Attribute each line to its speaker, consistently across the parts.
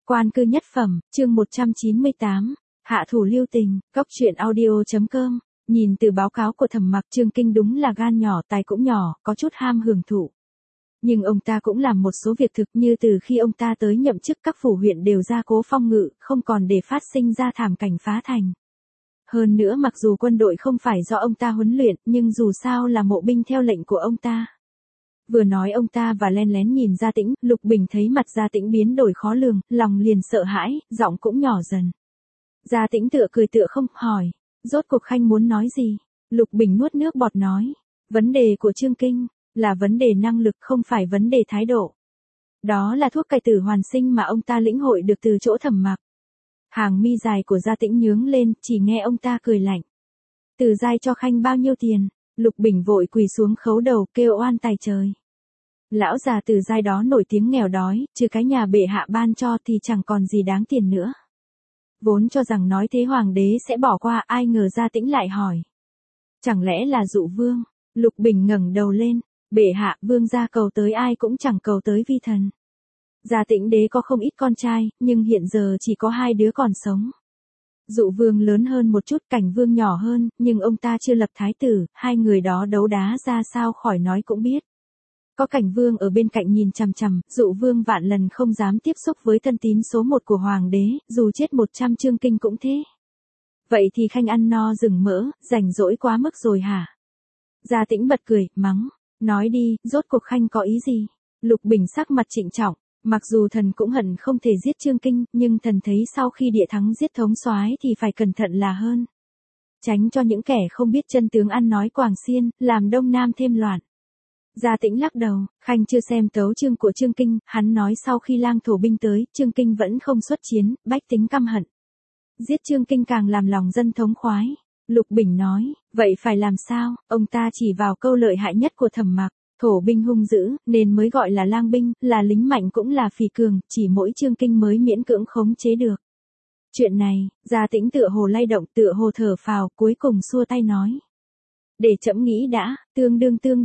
Speaker 1: Quan cư nhất phẩm, chương 198, hạ thủ lưu tình, Cóc truyện audio.com. Nhìn từ báo cáo của Thẩm Mặc, Trương Kinh đúng là gan nhỏ, tài cũng nhỏ, có chút ham hưởng thụ. Nhưng ông ta cũng làm một số việc thực, như từ khi ông ta tới nhậm chức các phủ huyện đều gia cố phong ngự, không còn để phát sinh ra thảm cảnh phá thành. Hơn nữa mặc dù quân đội không phải do ông ta huấn luyện, nhưng dù sao là mộ binh theo lệnh của ông ta. Vừa nói ông ta và len lén nhìn Gia Tĩnh, Lục Bình thấy mặt Gia Tĩnh biến đổi khó lường, lòng liền sợ hãi, giọng cũng nhỏ dần. Gia Tĩnh tựa cười tựa không, hỏi, rốt cuộc Khanh muốn nói gì? Lục Bình nuốt nước bọt nói, vấn đề của Trương Kinh, là vấn đề năng lực không phải vấn đề thái độ. Đó là thuốc cải tử hoàn sinh mà ông ta lĩnh hội được từ chỗ Thẩm Mặc. Hàng mi dài của Gia Tĩnh nhướng lên, chỉ nghe ông ta cười lạnh. Từ giai cho Khanh bao nhiêu tiền? Lục Bình vội quỳ xuống khấu đầu kêu oan tài trời. Lão già Từ giai đó nổi tiếng nghèo đói, trừ cái nhà bệ hạ ban cho thì chẳng còn gì đáng tiền nữa. Vốn cho rằng nói thế hoàng đế sẽ bỏ qua, ai ngờ Gia Tĩnh lại hỏi. Chẳng lẽ là dụ vương? Lục Bình ngẩng đầu lên, bệ hạ, vương gia cầu tới ai cũng chẳng cầu tới vi thần. Gia Tĩnh đế có không ít con trai, nhưng hiện giờ chỉ có 2 đứa còn sống. Dụ vương lớn hơn một chút, Cảnh vương nhỏ hơn, nhưng ông ta chưa lập thái tử, 2 người đó đấu đá ra sao khỏi nói cũng biết. Có Cảnh vương ở bên cạnh nhìn chằm chằm, Dụ vương vạn lần không dám tiếp xúc với thân tín số 1 của hoàng đế, dù chết 100 Trương Kinh cũng thế. Vậy thì Khanh ăn no rừng mỡ, rảnh rỗi quá mức rồi hả? Gia Tĩnh bật cười, mắng, nói đi, rốt cuộc Khanh có ý gì? Lục Bình sắc mặt trịnh trọng. Mặc dù thần cũng hận không thể giết Trương Kinh, nhưng thần thấy sau khi địa thắng giết thống soái thì phải cẩn thận là hơn. Tránh cho những kẻ không biết chân tướng ăn nói quàng xiên, làm Đông Nam thêm loạn. Gia Tĩnh lắc đầu, Khanh chưa xem tấu chương của Trương Kinh, hắn nói sau khi lang thổ binh tới, Trương Kinh vẫn không xuất chiến, bách tính căm hận. Giết Trương Kinh càng làm lòng dân thống khoái. Lục Bình nói, vậy phải làm sao? Ông ta chỉ vào câu lợi hại nhất của Thẩm Mặc. Thổ binh hung dữ, nên mới gọi là lang binh, là lính mạnh cũng là phì cường, chỉ mỗi Trương Kinh mới miễn cưỡng khống chế được. Chuyện này, Gia Tĩnh tựa hồ lay động, tựa hồ thở phào, cuối cùng xua tay nói. Để trẫm nghĩ đã, tương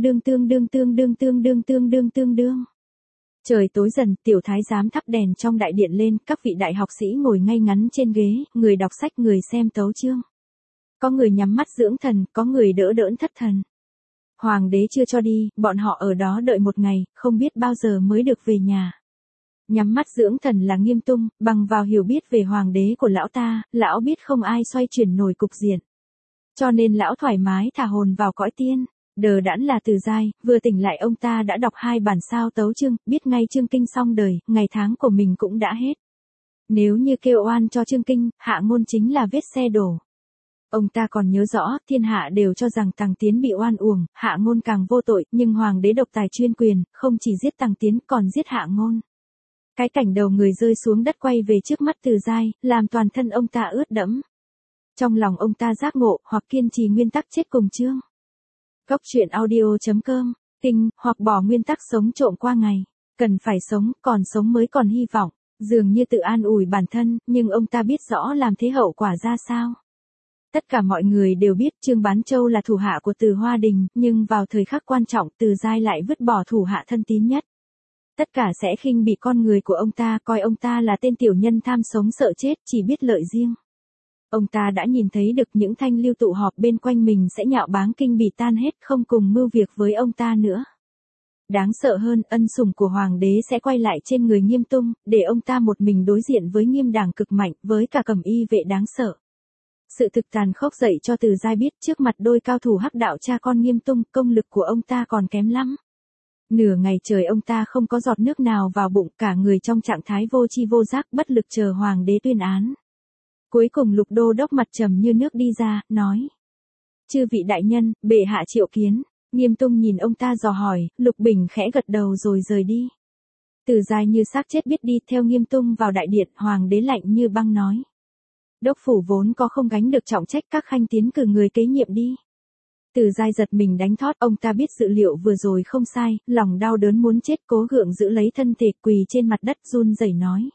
Speaker 1: đương. Trời tối dần, tiểu thái giám thắp đèn trong đại điện lên, các vị đại học sĩ ngồi ngay ngắn trên ghế, người đọc sách người xem tấu chương. Có người nhắm mắt dưỡng thần, có người đỡ đỡn thất thần. Hoàng đế chưa cho đi, bọn họ ở đó đợi một ngày, không biết bao giờ mới được về nhà. Nhắm mắt dưỡng thần là Nghiêm Tung, bằng vào hiểu biết về hoàng đế của lão ta, lão biết không ai xoay chuyển nổi cục diện. Cho nên lão thoải mái thả hồn vào cõi tiên. Đờ đẫn là Từ giai, vừa tỉnh lại ông ta đã đọc 2 bản sao tấu chương, biết ngay Trương Kinh xong đời, ngày tháng của mình cũng đã hết. Nếu như kêu oan cho Trương Kinh, hạ ngôn chính là vết xe đổ. Ông ta còn nhớ rõ, thiên hạ đều cho rằng Tằng Tiến bị oan uổng, hạ ngôn càng vô tội, nhưng hoàng đế độc tài chuyên quyền, không chỉ giết Tằng Tiến còn giết hạ ngôn. Cái cảnh đầu người rơi xuống đất quay về trước mắt Từ giai, làm toàn thân ông ta ướt đẫm. Trong lòng ông ta giác ngộ, hoặc kiên trì nguyên tắc chết cùng chương. Cóc truyện audio.com, kinh, hoặc bỏ nguyên tắc sống trộm qua ngày. Cần phải sống, còn sống mới còn hy vọng. Dường như tự an ủi bản thân, nhưng ông ta biết rõ làm thế hậu quả ra sao. Tất cả mọi người đều biết Trương Bán Châu là thủ hạ của Từ Hoa Đình, nhưng vào thời khắc quan trọng Từ giai lại vứt bỏ thủ hạ thân tín nhất. Tất cả sẽ khinh bỉ con người của ông ta, coi ông ta là tên tiểu nhân tham sống sợ chết, chỉ biết lợi riêng. Ông ta đã nhìn thấy được những thanh lưu tụ họp bên quanh mình sẽ nhạo báng kinh bỉ tan hết, không cùng mưu việc với ông ta nữa. Đáng sợ hơn, ân sủng của hoàng đế sẽ quay lại trên người Nghiêm Tung, để ông ta một mình đối diện với Nghiêm đảng cực mạnh, với cả Cẩm Y vệ đáng sợ. Sự thực tàn khốc dạy cho Từ giai biết trước mặt đôi cao thủ hắc đạo cha con Nghiêm Tung, công lực của ông ta còn kém lắm. Nửa ngày trời ông ta không có giọt nước nào vào bụng, cả người trong trạng thái vô tri vô giác, bất lực chờ hoàng đế tuyên án. Cuối cùng Lục Đô đốc mặt trầm như nước đi ra, nói. Chư vị đại nhân, bệ hạ triệu kiến. Nghiêm Tung nhìn ông ta dò hỏi, Lục Bình khẽ gật đầu rồi rời đi. Từ giai như xác chết biết đi, theo Nghiêm Tung vào đại điện, hoàng đế lạnh như băng nói. Đốc phủ vốn có không gánh được trọng trách, các khanh tiến cử người kế nhiệm đi. Từ giai giật mình đánh thót, ông ta biết dự liệu vừa rồi không sai, lòng đau đớn muốn chết, cố gượng giữ lấy thân thể, quỳ trên mặt đất run rẩy nói.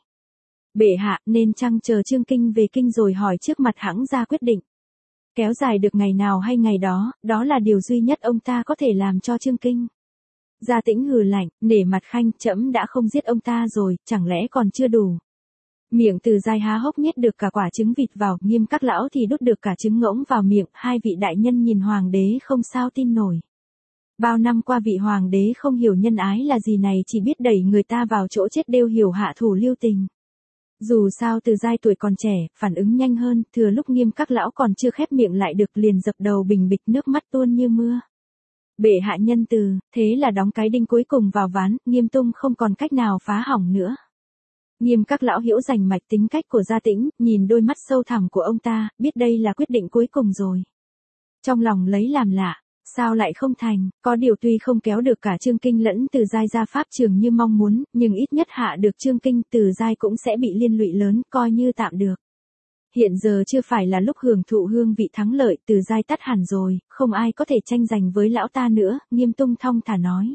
Speaker 1: Bệ hạ, nên chăng chờ Trương Kinh về kinh rồi hỏi trước mặt hãng ra quyết định. Kéo dài được ngày nào hay ngày đó, đó là điều duy nhất ông ta có thể làm cho Trương Kinh. Gia Tĩnh hừ lạnh, nể mặt Khanh, trẫm đã không giết ông ta rồi, chẳng lẽ còn chưa đủ. Miệng Từ Giai há hốc nhét được cả quả trứng vịt vào, Nghiêm các lão thì đút được cả trứng ngỗng vào miệng, hai vị đại nhân nhìn hoàng đế không sao tin nổi. Bao năm qua vị hoàng đế không hiểu nhân ái là gì này chỉ biết đẩy người ta vào chỗ chết đều hiểu hạ thủ lưu tình. Dù sao Từ Giai tuổi còn trẻ, phản ứng nhanh hơn, thừa lúc Nghiêm các lão còn chưa khép miệng lại được liền dập đầu bình bịch nước mắt tuôn như mưa. Bệ hạ nhân từ, thế là đóng cái đinh cuối cùng vào ván, Nghiêm tung không còn cách nào phá hỏng nữa. Nghiêm các lão hiểu rành mạch tính cách của Gia Tĩnh, nhìn đôi mắt sâu thẳm của ông ta, biết đây là quyết định cuối cùng rồi. Trong lòng lấy làm lạ, sao lại không thành, có điều tuy không kéo được cả Trương Kinh lẫn Từ Giai ra pháp trường như mong muốn, nhưng ít nhất hạ được Trương Kinh, Từ Giai cũng sẽ bị liên lụy lớn, coi như tạm được. Hiện giờ chưa phải là lúc hưởng thụ hương vị thắng lợi, Từ Giai tắt hẳn rồi, không ai có thể tranh giành với lão ta nữa, Nghiêm tung thong thả nói.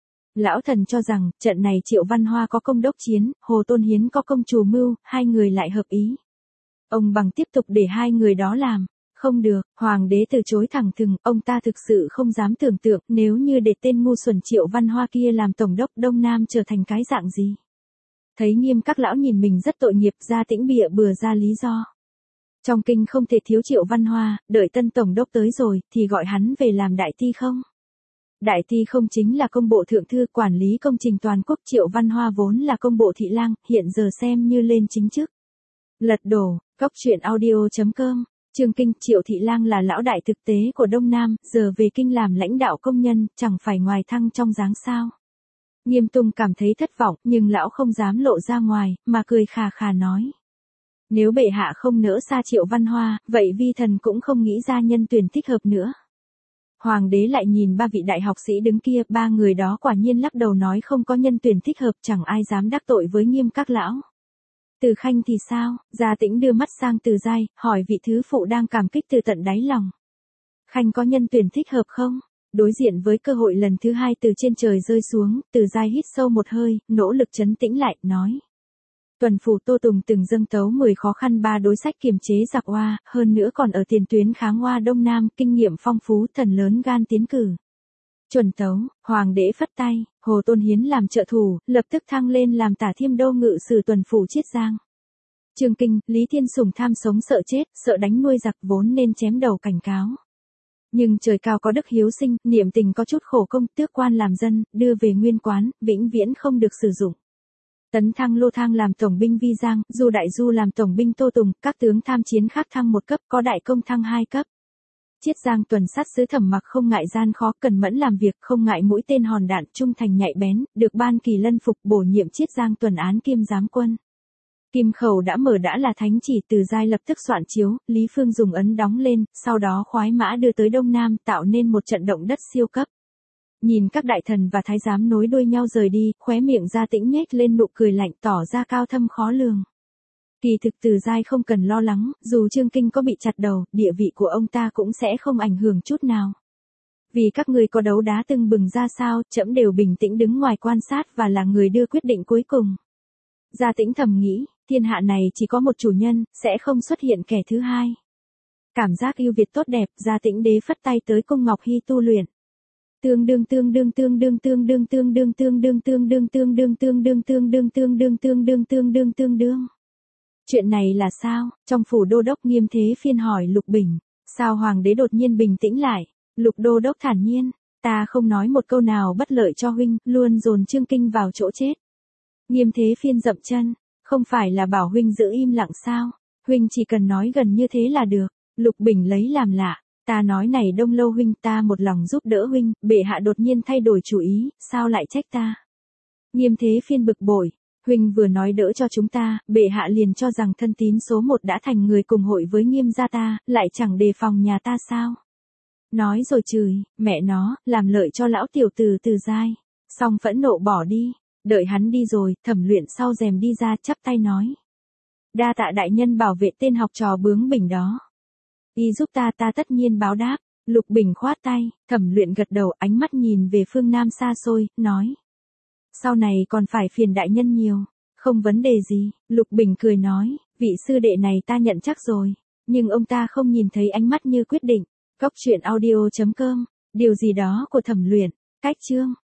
Speaker 1: Lão thần cho rằng, trận này Triệu Văn Hoa có công đốc chiến, Hồ Tôn Hiến có công chủ mưu, hai người lại hợp ý. Ông bằng tiếp tục để hai người đó làm. Không được, hoàng đế từ chối thẳng thừng, ông ta thực sự không dám tưởng tượng nếu như để tên ngu xuẩn Triệu Văn Hoa kia làm tổng đốc Đông Nam trở thành cái dạng gì. Thấy Nghiêm các lão nhìn mình rất tội nghiệp, Gia Tĩnh bịa bừa ra lý do. Trong kinh không thể thiếu Triệu Văn Hoa, đợi tân tổng đốc tới rồi, thì gọi hắn về làm đại ty không? Đại ty không chính là công bộ thượng thư quản lý công trình toàn quốc, Triệu Văn Hoa vốn là công bộ thị lang, hiện giờ xem như lên chính chức. Lật đổ, Cóc truyện audio.com. Trương Kinh, Triệu Thị Lang là lão đại thực tế của Đông Nam, giờ về kinh làm lãnh đạo công nhân, chẳng phải ngoài thăng trong dáng sao. Nghiêm tung cảm thấy thất vọng, nhưng lão không dám lộ ra ngoài, mà cười khà khà nói. Nếu bệ hạ không nỡ xa Triệu Văn Hoa, vậy vi thần cũng không nghĩ ra nhân tuyển thích hợp nữa. Hoàng đế lại nhìn ba vị đại học sĩ đứng kia, ba người đó quả nhiên lắc đầu nói không có nhân tuyển thích hợp, chẳng ai dám đắc tội với Nghiêm các lão. Từ Khanh thì sao? Gia Tĩnh đưa mắt sang Từ Giai, hỏi vị thứ phụ đang cảm kích từ tận đáy lòng. Khanh có nhân tuyển thích hợp không? Đối diện với cơ hội lần thứ hai từ trên trời rơi xuống, Từ Giai hít sâu một hơi, nỗ lực trấn tĩnh lại, nói. Tuần phủ Tô Tùng từng dâng tấu 10 khó khăn 3 đối sách kiềm chế giặc Oa, hơn nữa còn ở tiền tuyến kháng Oa Đông Nam, kinh nghiệm phong phú, thần lớn gan tiến cử. Chuẩn tấu, hoàng đế phất tay, Hồ Tôn Hiến làm trợ thủ, lập tức thăng lên làm tả thiêm đô ngự sử tuần phủ Chiết Giang. Trương Kinh, Lý Thiên Sùng tham sống sợ chết, sợ đánh nuôi giặc vốn nên chém đầu cảnh cáo. Nhưng trời cao có đức hiếu sinh, niệm tình có chút khổ công, tước quan làm dân, đưa về nguyên quán, vĩnh viễn không được sử dụng. Tấn thăng Lô Thang làm tổng binh Vi Giang, Du Đại Du làm tổng binh Tô Tùng, các tướng tham chiến khác thăng 1 cấp, có đại công thăng 2 cấp. Chiết Giang tuần sát sứ Thẩm Mặc không ngại gian khó, cần mẫn làm việc, không ngại mũi tên hòn đạn, trung thành nhạy bén, được ban kỳ lân phục, bổ nhiệm Chiết Giang tuần án kiêm giám quân. Kim khẩu đã mở đã là thánh chỉ, Từ Giai lập tức soạn chiếu, Lý Phương dùng ấn đóng lên, sau đó khoái mã đưa tới Đông Nam, tạo nên một trận động đất siêu cấp. Nhìn các đại thần và thái giám nối đuôi nhau rời đi, khóe miệng Gia Tĩnh nhếch lên nụ cười lạnh, tỏ ra cao thâm khó lường. Kỳ thực Từ Giai không cần lo lắng, dù Trương Kinh có bị chặt đầu, địa vị của ông ta cũng sẽ không ảnh hưởng chút nào. Vì các ngươi có đấu đá tưng bừng ra sao, trẫm đều bình tĩnh đứng ngoài quan sát và là người đưa quyết định cuối cùng. Gia Tĩnh thầm nghĩ, thiên hạ này chỉ có một chủ nhân, sẽ không xuất hiện kẻ thứ hai. Cảm giác yêu Việt tốt đẹp, Gia Tĩnh đế phất tay tới cung Ngọc Hy tu luyện. Tương đương tương đương tương đương tương đương tương đương tương đương tương đương tương đương tương đương tương đương tương đương tương đương tương đương tương đương. Chuyện này là sao? Trong phủ đô đốc Nghiêm Thế Phiên hỏi Lục Bình, sao hoàng đế đột nhiên bình tĩnh lại? Lục đô đốc thản nhiên, ta không nói một câu nào bất lợi cho huynh, luôn dồn Trương Kinh vào chỗ chết. Nghiêm Thế Phiên dậm chân, không phải là bảo huynh giữ im lặng sao? Huynh chỉ cần nói gần như thế là được. Lục Bình lấy làm lạ, ta nói này Đông Lâu huynh, ta một lòng giúp đỡ huynh, bệ hạ đột nhiên thay đổi chủ ý, sao lại trách ta? Nghiêm Thế Phiên bực bội, huynh vừa nói đỡ cho chúng ta, bệ hạ liền cho rằng thân tín số 1 đã thành người cùng hội với Nghiêm gia ta, lại chẳng đề phòng nhà ta sao? Nói rồi chửi, mẹ nó, làm lợi cho lão tiểu tử Từ Giai. Xong phẫn nộ bỏ đi, đợi hắn đi rồi, Thẩm Luyện sau rèm đi ra chắp tay nói. Đa tạ đại nhân bảo vệ tên học trò bướng bỉnh đó. Y giúp ta tất nhiên báo đáp. Lục Bình khoát tay, Thẩm Luyện gật đầu, ánh mắt nhìn về phương Nam xa xôi, nói. Sau này còn phải phiền đại nhân nhiều. Không vấn đề gì, Lục Bình cười nói, vị sư đệ này ta nhận chắc rồi. Nhưng ông ta không nhìn thấy ánh mắt như quyết định. Cóc truyện audio.com, điều gì đó của Thẩm Luyện, cách chương.